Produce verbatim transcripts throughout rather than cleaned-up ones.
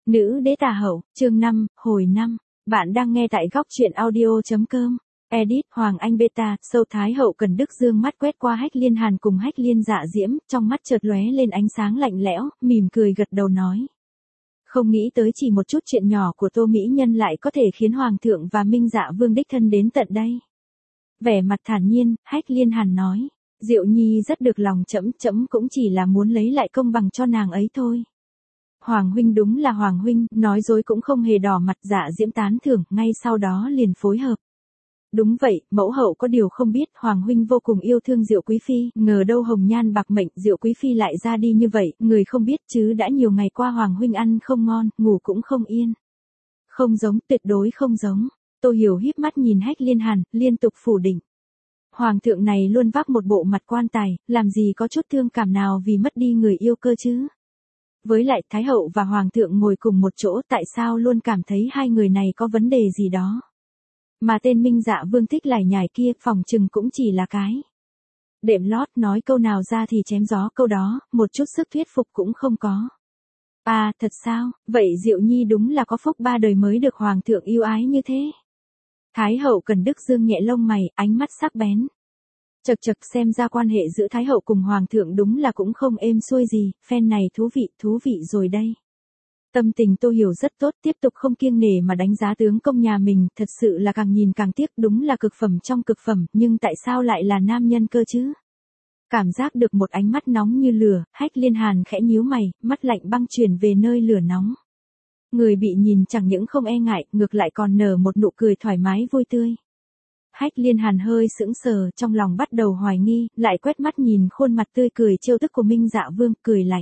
Nữ đế tà hậu, chương năm, hồi năm. Bạn đang nghe tại góc truyện audio.com. Edit Hoàng Anh Beta, sâu Thái hậu Cần Đức dương mắt quét qua Hách Liên Hàn cùng Hách Liên Dạ Diễm, trong mắt chợt lóe lên ánh sáng lạnh lẽo, mỉm cười gật đầu nói. Không nghĩ tới chỉ một chút chuyện nhỏ của Tô Mỹ Nhân lại có thể khiến Hoàng thượng và Minh Dạ Vương đích thân đến tận đây. Vẻ mặt thản nhiên, Hách Liên Hàn nói. Diệu Nhi rất được lòng trẫm, trẫm cũng chỉ là muốn lấy lại công bằng cho nàng ấy thôi. Hoàng huynh đúng là Hoàng huynh, nói dối cũng không hề đỏ mặt. Dạ Diễm tán thưởng, ngay sau đó liền phối hợp. Đúng vậy, mẫu hậu có điều không biết, Hoàng huynh vô cùng yêu thương Diệu quý phi, ngờ đâu hồng nhan bạc mệnh, Diệu quý phi lại ra đi như vậy, người không biết chứ đã nhiều ngày qua Hoàng huynh ăn không ngon, ngủ cũng không yên. Không giống, tuyệt đối không giống. Tô Hiểu híp mắt nhìn Hách Liên Hàn, liên tục phủ định. Hoàng thượng này luôn vác một bộ mặt quan tài, làm gì có chút thương cảm nào vì mất đi người yêu cơ chứ? Với lại Thái hậu và Hoàng thượng ngồi cùng một chỗ, tại sao luôn cảm thấy hai người này có vấn đề gì đó? Mà tên Minh Dạ Vương thích lải nhải kia, phòng chừng cũng chỉ là cái đệm lót, nói câu nào ra thì chém gió câu đó, một chút sức thuyết phục cũng không có. À, thật sao? Vậy Diệu Nhi đúng là có phúc ba đời mới được Hoàng thượng yêu ái như thế. Thái hậu Cần Đức dương nhẹ lông mày, ánh mắt sắc bén. Chật chật, xem ra quan hệ giữa Thái hậu cùng Hoàng thượng đúng là cũng không êm xuôi gì, phen này thú vị, thú vị rồi đây. Tâm tình Tô Hiểu rất tốt, tiếp tục không kiêng nể mà đánh giá tướng công nhà mình, thật sự là càng nhìn càng tiếc, đúng là cực phẩm trong cực phẩm, nhưng tại sao lại là nam nhân cơ chứ? Cảm giác được một ánh mắt nóng như lửa, Hách Liên Hàn khẽ nhíu mày, mắt lạnh băng chuyển về nơi lửa nóng. Người bị nhìn chẳng những không e ngại, ngược lại còn nở một nụ cười thoải mái vui tươi. Hách Liên Hàn hơi sững sờ, trong lòng bắt đầu hoài nghi, lại quét mắt nhìn khuôn mặt tươi cười trêu tức của Minh Dạ Vương, cười lạnh.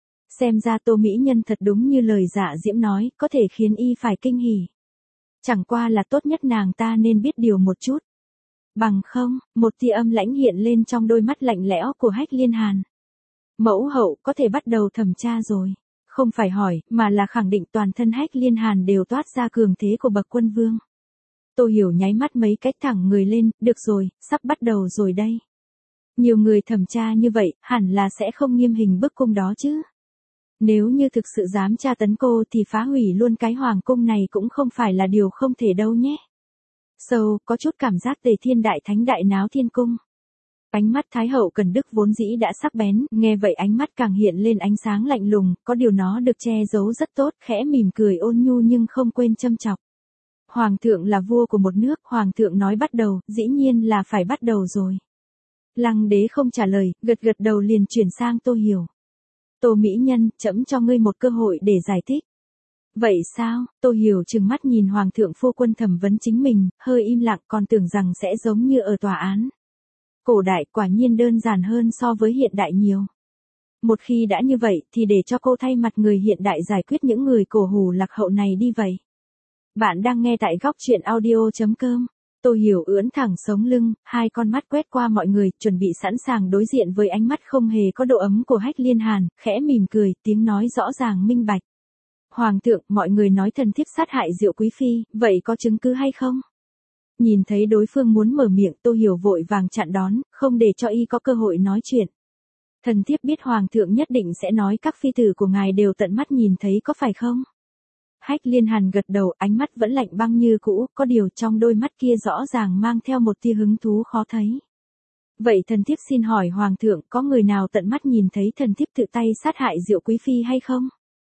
Xem ra Tô Mỹ Nhân thật đúng như lời Dạ Diễm nói, có thể khiến y phải kinh hỉ. Chẳng qua là tốt nhất nàng ta nên biết điều một chút. Bằng không, một tia âm lãnh hiện lên trong đôi mắt lạnh lẽo của Hách Liên Hàn. Mẫu hậu có thể bắt đầu thẩm tra rồi. Không phải hỏi, mà là khẳng định toàn thân Hách Liên Hàn đều toát ra cường thế của bậc quân vương. Tô Hiểu nháy mắt mấy cách thẳng người lên, được rồi, sắp bắt đầu rồi đây. Nhiều người thẩm tra như vậy, hẳn là sẽ không nghiêm hình bức cung đó chứ. Nếu như thực sự dám tra tấn cô thì phá hủy luôn cái hoàng cung này cũng không phải là điều không thể đâu nhé. Sâu, có chút cảm giác Tề Thiên Đại Thánh đại náo thiên cung. Ánh mắt Thái hậu Cần Đức vốn dĩ đã sắc bén, nghe vậy ánh mắt càng hiện lên ánh sáng lạnh lùng, có điều nó được che giấu rất tốt, khẽ mỉm cười ôn nhu nhưng không quên châm chọc. Hoàng thượng là vua của một nước, Hoàng thượng nói bắt đầu, dĩ nhiên là phải bắt đầu rồi. Lăng đế không trả lời, gật gật đầu liền chuyển sang Tô Hiểu. Tô Mỹ Nhân, trẫm cho ngươi một cơ hội để giải thích. Vậy sao? Tô Hiểu trừng mắt nhìn Hoàng thượng phu quân thẩm vấn chính mình, hơi im lặng, còn tưởng rằng sẽ giống như ở tòa án. Cổ đại quả nhiên đơn giản hơn so với hiện đại nhiều. Một khi đã như vậy thì để cho cô thay mặt người hiện đại giải quyết những người cổ hủ lạc hậu này đi vậy. Bạn đang nghe tại góc truyện audio.com. Tô Hiểu ưỡn thẳng sống lưng, hai con mắt quét qua mọi người, chuẩn bị sẵn sàng đối diện với ánh mắt không hề có độ ấm của Hách Liên Hàn, khẽ mỉm cười, tiếng nói rõ ràng minh bạch. Hoàng thượng, mọi người nói thần thiếp sát hại Diệu quý phi, vậy có chứng cứ hay không? Nhìn thấy đối phương muốn mở miệng, Tô Hiểu vội vàng chặn đón, không để cho y có cơ hội nói chuyện. Thần thiếp biết Hoàng thượng nhất định sẽ nói các phi tử của ngài đều tận mắt nhìn thấy có phải không? Hách Liên Hàn gật đầu, ánh mắt vẫn lạnh băng như cũ, có điều trong đôi mắt kia rõ ràng mang theo một tia hứng thú khó thấy. Vậy thần thiếp xin hỏi Hoàng thượng, có người nào tận mắt nhìn thấy thần thiếp tự tay sát hại Diệu quý phi hay không?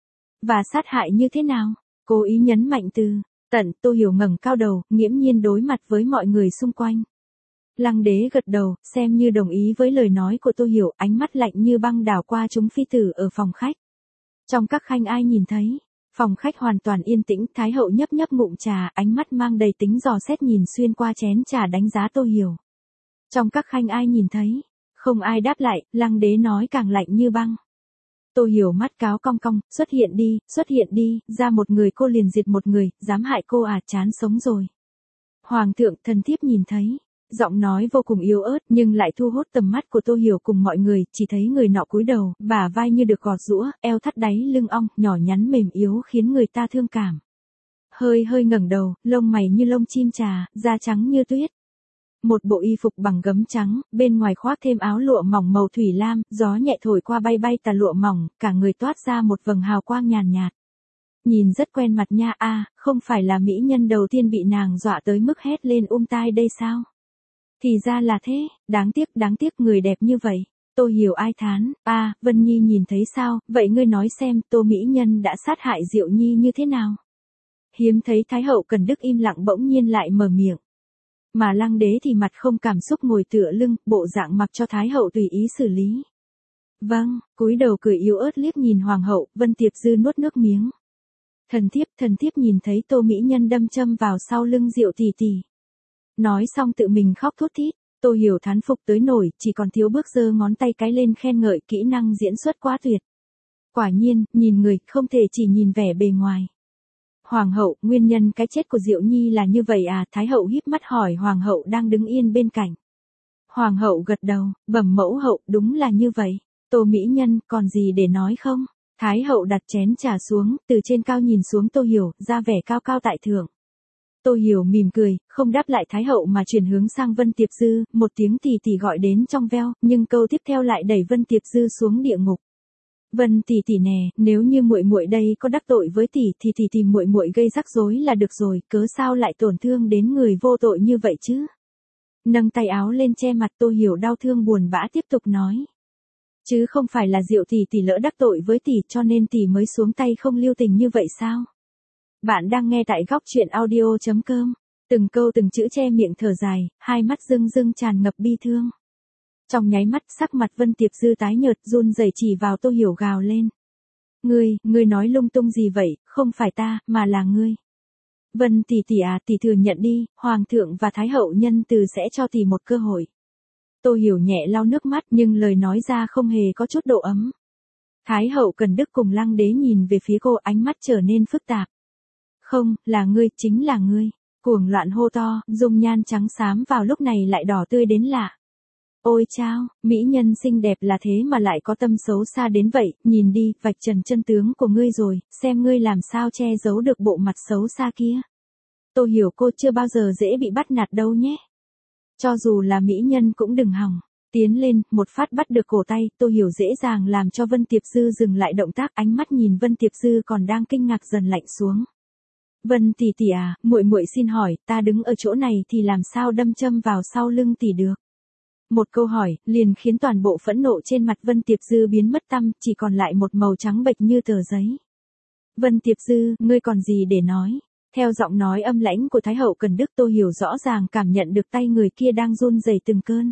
Và sát hại như thế nào? Cố ý nhấn mạnh từ tận. Tô Hiểu ngẩng cao đầu, nghiễm nhiên đối mặt với mọi người xung quanh. Lăng đế gật đầu, xem như đồng ý với lời nói của Tô Hiểu, ánh mắt lạnh như băng đảo qua chúng phi tử ở phòng khách. Trong các khanh ai nhìn thấy? Phòng khách hoàn toàn yên tĩnh, Thái hậu nhấp nhấp ngụm trà, ánh mắt mang đầy tính dò xét nhìn xuyên qua chén trà đánh giá Tô Hiểu. Trong các khanh ai nhìn thấy? Không ai đáp lại, Lăng đế nói càng lạnh như băng. Tô Hiểu mắt cáo cong cong, xuất hiện đi, xuất hiện đi, ra một người cô liền diệt một người, dám hại cô à, chán sống rồi. Hoàng thượng, thần thiếp nhìn thấy. Giọng nói vô cùng yếu ớt nhưng lại thu hút tầm mắt của Tô Hiểu cùng mọi người, chỉ thấy người nọ cúi đầu, bả vai như được gọt giũa, eo thắt đáy lưng ong, nhỏ nhắn mềm yếu khiến người ta thương cảm. Hơi hơi ngẩng đầu, lông mày như lông chim trà, da trắng như tuyết. Một bộ y phục bằng gấm trắng, bên ngoài khoác thêm áo lụa mỏng màu thủy lam, gió nhẹ thổi qua bay bay tà lụa mỏng, cả người toát ra một vầng hào quang nhàn nhạt. Nhìn rất quen mặt nha, a, không phải là mỹ nhân đầu tiên bị nàng dọa tới mức hét lên um tai đây sao? Thì ra là thế, đáng tiếc, đáng tiếc người đẹp như vậy. Tô Hiểu ai thán, a, Vân Nhi nhìn thấy sao, vậy ngươi nói xem, Tô mỹ nhân đã sát hại Diệu Nhi như thế nào? Hiếm thấy Thái hậu Cần Đức im lặng bỗng nhiên lại mở miệng. Mà Lăng đế thì mặt không cảm xúc ngồi tựa lưng, bộ dạng mặc cho Thái hậu tùy ý xử lý. Vâng, cúi đầu cười yếu ớt liếc nhìn hoàng hậu, Vân Tiệp Dư nuốt nước miếng. Thần thiếp, thần thiếp nhìn thấy Tô mỹ nhân đâm châm vào sau lưng Diệu tỷ tỷ. Nói xong tự mình khóc thút thít, Tô Hiểu thán phục tới nổi, chỉ còn thiếu bước giơ ngón tay cái lên khen ngợi kỹ năng diễn xuất quá tuyệt. Quả nhiên, nhìn người, không thể chỉ nhìn vẻ bề ngoài. Hoàng hậu, nguyên nhân cái chết của Diệu Nhi là như vậy à? Thái hậu híp mắt hỏi hoàng hậu đang đứng yên bên cạnh. Hoàng hậu gật đầu, bẩm mẫu hậu, đúng là như vậy. Tô mỹ nhân, còn gì để nói không? Thái hậu đặt chén trà xuống, từ trên cao nhìn xuống Tô Hiểu, ra vẻ cao cao tại thượng. Tô Hiểu mỉm cười, không đáp lại Thái hậu mà chuyển hướng sang Vân Tiệp Dư, một tiếng tỷ tỷ gọi đến trong veo, nhưng câu tiếp theo lại đẩy Vân Tiệp Dư xuống địa ngục. Vân tỷ tỷ nè, nếu như muội muội đây có đắc tội với tỷ thì tỷ tìm muội muội gây rắc rối là được rồi, cớ sao lại tổn thương đến người vô tội như vậy chứ? Nâng tay áo lên che mặt Tô Hiểu đau thương buồn bã tiếp tục nói. Chứ không phải là Diệu tỷ tỷ lỡ đắc tội với tỷ cho nên tỷ mới xuống tay không lưu tình như vậy sao? Bạn đang nghe tại góc truyện audio chấm com, từng câu từng chữ che miệng thở dài, hai mắt rưng rưng tràn ngập bi thương. Trong nháy mắt sắc mặt Vân Tiệp Dư tái nhợt run rẩy chỉ vào Tô Hiểu gào lên. Ngươi, ngươi nói lung tung gì vậy, không phải ta, mà là ngươi. Vân tỷ tỷ à, tỷ thừa nhận đi, Hoàng thượng và Thái hậu nhân từ sẽ cho tỷ một cơ hội. Tô Hiểu nhẹ lau nước mắt nhưng lời nói ra không hề có chút độ ấm. Thái hậu Cần Đức cùng Lăng đế nhìn về phía cô ánh mắt trở nên phức tạp. Không, là ngươi, chính là ngươi. Cuồng loạn hô to, dung nhan trắng xám vào lúc này lại đỏ tươi đến lạ. Ôi chao, mỹ nhân xinh đẹp là thế mà lại có tâm xấu xa đến vậy, nhìn đi, vạch trần chân tướng của ngươi rồi, xem ngươi làm sao che giấu được bộ mặt xấu xa kia. Tô Hiểu cô chưa bao giờ dễ bị bắt nạt đâu nhé. Cho dù là mỹ nhân cũng đừng hòng. Tiến lên, một phát bắt được cổ tay, Tô Hiểu dễ dàng làm cho Vân Tiệp Dư dừng lại động tác, ánh mắt nhìn Vân Tiệp Dư còn đang kinh ngạc dần lạnh xuống. Vân tỷ tỷ à, muội muội xin hỏi, ta đứng ở chỗ này thì làm sao đâm châm vào sau lưng tỷ được? Một câu hỏi, liền khiến toàn bộ phẫn nộ trên mặt Vân Tiệp Dư biến mất tăm, chỉ còn lại một màu trắng bệch như tờ giấy. Vân Tiệp Dư, ngươi còn gì để nói? Theo giọng nói âm lãnh của Thái hậu Cần Đức Tô Hiểu rõ ràng cảm nhận được tay người kia đang run rẩy từng cơn.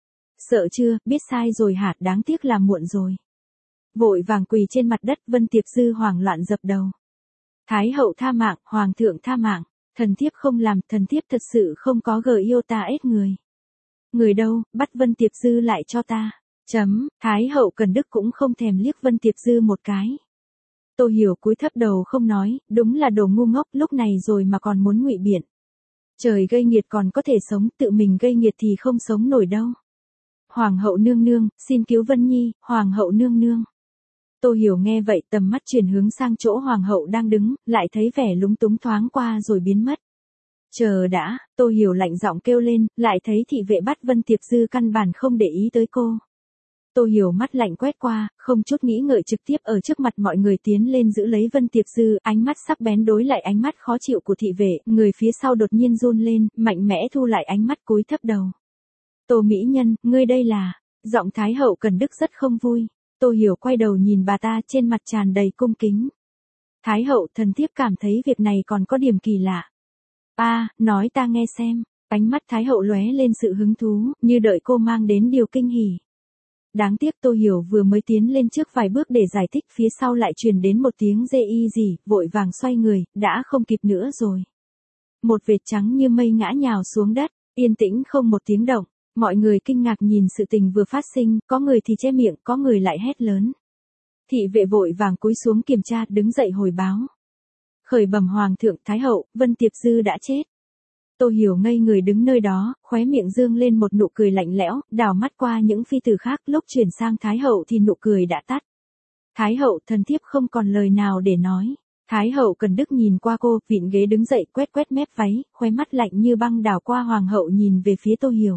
Sợ chưa, biết sai rồi hả, đáng tiếc là muộn rồi. Vội vàng quỳ trên mặt đất Vân Tiệp Dư hoảng loạn dập đầu. Thái hậu tha mạng, Hoàng thượng tha mạng, thần thiếp không làm, thần thiếp thật sự không có gờ yêu ta ết người. Người đâu, bắt Vân Tiệp Dư lại cho ta. Chấm, Thái hậu Cần Đức cũng không thèm liếc Vân Tiệp Dư một cái. Tô Hiểu cúi thấp đầu không nói, đúng là đồ ngu ngốc lúc này rồi mà còn muốn ngụy biện. Trời gây nghiệt còn có thể sống, tự mình gây nghiệt thì không sống nổi đâu. Hoàng hậu nương nương, xin cứu Vân Nhi, Hoàng hậu nương nương. Tô Hiểu nghe vậy tầm mắt chuyển hướng sang chỗ Hoàng hậu đang đứng, lại thấy vẻ lúng túng thoáng qua rồi biến mất. Chờ đã, Tô Hiểu lạnh giọng kêu lên, lại thấy thị vệ bắt Vân Tiệp Dư căn bản không để ý tới cô. Tô Hiểu mắt lạnh quét qua, không chút nghĩ ngợi trực tiếp ở trước mặt mọi người tiến lên giữ lấy Vân Tiệp Dư, ánh mắt sắc bén đối lại ánh mắt khó chịu của thị vệ, người phía sau đột nhiên run lên, mạnh mẽ thu lại ánh mắt cúi thấp đầu. Tô mỹ nhân, ngươi đây là, giọng Thái hậu Cần Đức rất không vui. Tô Hiểu quay đầu nhìn bà ta trên mặt tràn đầy cung kính. Thái hậu, thần thiếp cảm thấy việc này còn có điểm kỳ lạ. A, à, nói ta nghe xem. Ánh mắt Thái hậu lóe lên sự hứng thú, như đợi cô mang đến điều kinh hỉ. Đáng tiếc Tô Hiểu vừa mới tiến lên trước vài bước để giải thích, phía sau lại truyền đến một tiếng rê y gì, vội vàng xoay người, đã không kịp nữa rồi. Một vệt trắng như mây ngã nhào xuống đất, yên tĩnh không một tiếng động. Mọi người kinh ngạc nhìn sự tình vừa phát sinh, có người thì che miệng, có người lại hét lớn. Thị vệ vội vàng cúi xuống kiểm tra, đứng dậy hồi báo. Khởi bẩm Hoàng thượng, Thái hậu, Vân Tiệp Dư đã chết. Tô Hiểu ngây người đứng nơi đó, khóe miệng dương lên một nụ cười lạnh lẽo, đảo mắt qua những phi tử khác, lúc chuyển sang Thái hậu thì nụ cười đã tắt. Thái hậu, thần thiếp không còn lời nào để nói. Thái hậu Cần Đức nhìn qua cô, vịn ghế đứng dậy, quét quét mép váy, khóe mắt lạnh như băng đảo qua Hoàng hậu nhìn về phía Tô Hiểu.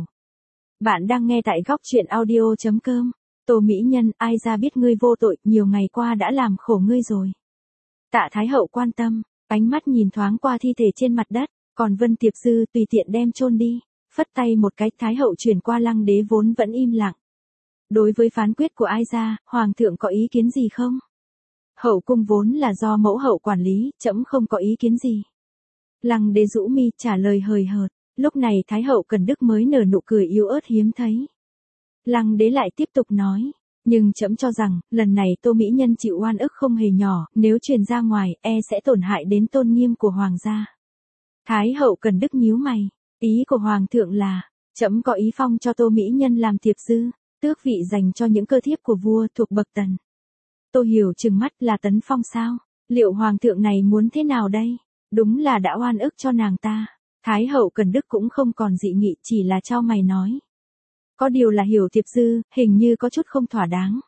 Bạn đang nghe tại góc truyện audio chấm com. Tô mỹ nhân, ai ra biết ngươi vô tội, nhiều ngày qua đã làm khổ ngươi rồi. Tạ Thái Hậu quan tâm, ánh mắt nhìn thoáng qua thi thể trên mặt đất, còn Vân Tiệp Dư tùy tiện đem chôn đi, phất tay một cái Thái Hậu chuyển qua Lăng Đế vốn vẫn im lặng. Đối với phán quyết của ai ra, Hoàng thượng có ý kiến gì không? Hậu cung vốn là do mẫu hậu quản lý, trẫm không có ý kiến gì. Lăng Đế rũ mi trả lời hời hợt, lúc này Thái Hậu Cần Đức mới nở nụ cười yếu ớt hiếm thấy. Lăng Đế lại tiếp tục nói, nhưng trẫm cho rằng, lần này Tô Mỹ Nhân chịu oan ức không hề nhỏ, nếu truyền ra ngoài, e sẽ tổn hại đến tôn nghiêm của Hoàng gia. Thái Hậu Cần Đức nhíu mày, ý của Hoàng thượng là, trẫm có ý phong cho Tô Mỹ Nhân làm Tiệp Dư, tước vị dành cho những cơ thiếp của vua thuộc bậc Tần. Tô Hiểu trừng mắt là tấn phong sao? Liệu Hoàng thượng này muốn thế nào đây? Đúng là đã oan ức cho nàng ta. Thái Hậu Cần Đức cũng không còn dị nghị, chỉ là chau mày nói. Có điều là Hiểu Tiệp Dư, hình như có chút không thỏa đáng.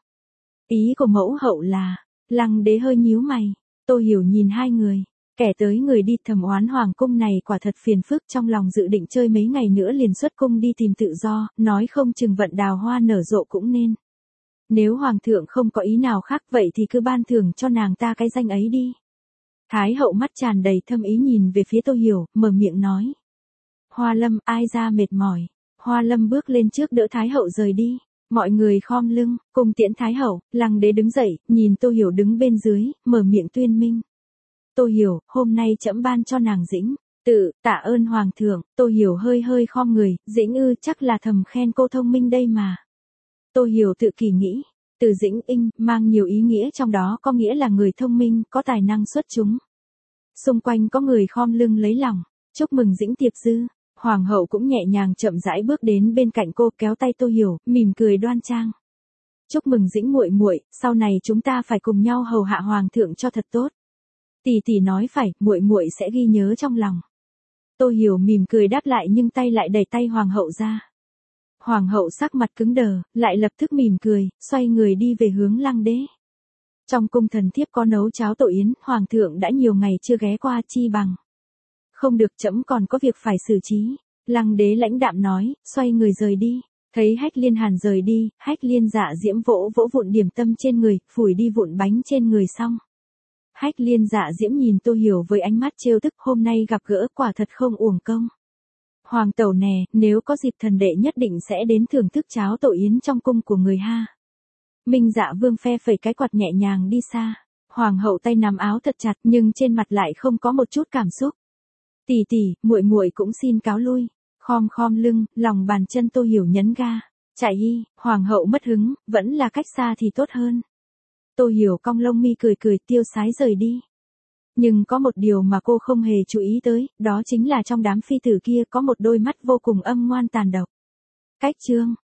Ý của mẫu hậu là, Lăng Đế hơi nhíu mày, Tô Hiểu nhìn hai người, kẻ tới người đi thầm oán hoàng cung này quả thật phiền phức, trong lòng dự định chơi mấy ngày nữa liền xuất cung đi tìm tự do, nói không chừng vận đào hoa nở rộ cũng nên. Nếu Hoàng thượng không có ý nào khác vậy thì cứ ban thưởng cho nàng ta cái danh ấy đi. Thái Hậu mắt tràn đầy thâm ý nhìn về phía Tô Hiểu, mở miệng nói. Hoa Lâm, ai ra mệt mỏi. Hoa Lâm bước lên trước đỡ Thái Hậu rời đi. Mọi người khom lưng, cùng tiễn Thái Hậu. Lăng Đế đứng dậy, nhìn Tô Hiểu đứng bên dưới, mở miệng tuyên minh. Tô Hiểu, hôm nay trẫm ban cho nàng Dĩnh. Tự, tạ ơn Hoàng thượng. Tô Hiểu hơi hơi khom người, Dĩnh ư, chắc là thầm khen cô thông minh đây mà. Tô Hiểu tự kỳ nghĩ, từ Dĩnh Inh, mang nhiều ý nghĩa, trong đó có nghĩa là người thông minh, có tài năng xuất chúng. Xung quanh có người khom lưng lấy lòng, chúc mừng Dĩnh Tiệp Dư. Hoàng hậu cũng nhẹ nhàng chậm rãi bước đến bên cạnh cô, kéo tay Tô Hiểu, mỉm cười đoan trang. Chúc mừng Dĩnh muội muội, sau này chúng ta phải cùng nhau hầu hạ Hoàng thượng cho thật tốt. Tỷ tỷ nói phải, muội muội sẽ ghi nhớ trong lòng. Tô Hiểu mỉm cười đáp lại nhưng tay lại đẩy tay Hoàng hậu ra. Hoàng hậu sắc mặt cứng đờ, lại lập tức mỉm cười, xoay người đi về hướng Lăng Đế. Trong cung thần thiếp có nấu cháo tổ yến, Hoàng thượng đã nhiều ngày chưa ghé qua, chi bằng. Không được, trẫm còn có việc phải xử trí. Lăng Đế lãnh đạm nói, xoay người rời đi. Thấy Hách Liên Hàn rời đi, Hách Liên Dạ Diễm vỗ vỗ vụn điểm tâm trên người, phủi đi vụn bánh trên người xong. Hách Liên Dạ Diễm nhìn Tô Hiểu với ánh mắt trêu tức, hôm nay gặp gỡ quả thật không uổng công. Hoàng tẩu nè, nếu có dịp thần đệ nhất định sẽ đến thưởng thức cháo tổ yến trong cung của người ha. Minh Dạ Vương phe phẩy cái quạt nhẹ nhàng đi xa. Hoàng hậu tay nắm áo thật chặt nhưng trên mặt lại không có một chút cảm xúc. Tỷ tỷ, muội muội cũng xin cáo lui. Khom khom lưng, lòng bàn chân Tô Hiểu nhấn ga. Chạy y, Hoàng hậu mất hứng, vẫn là cách xa thì tốt hơn. Tô Hiểu cong lông mi cười cười tiêu sái rời đi. Nhưng có một điều mà cô không hề chú ý tới, đó chính là trong đám phi tử kia có một đôi mắt vô cùng âm ngoan tàn độc. Cách chương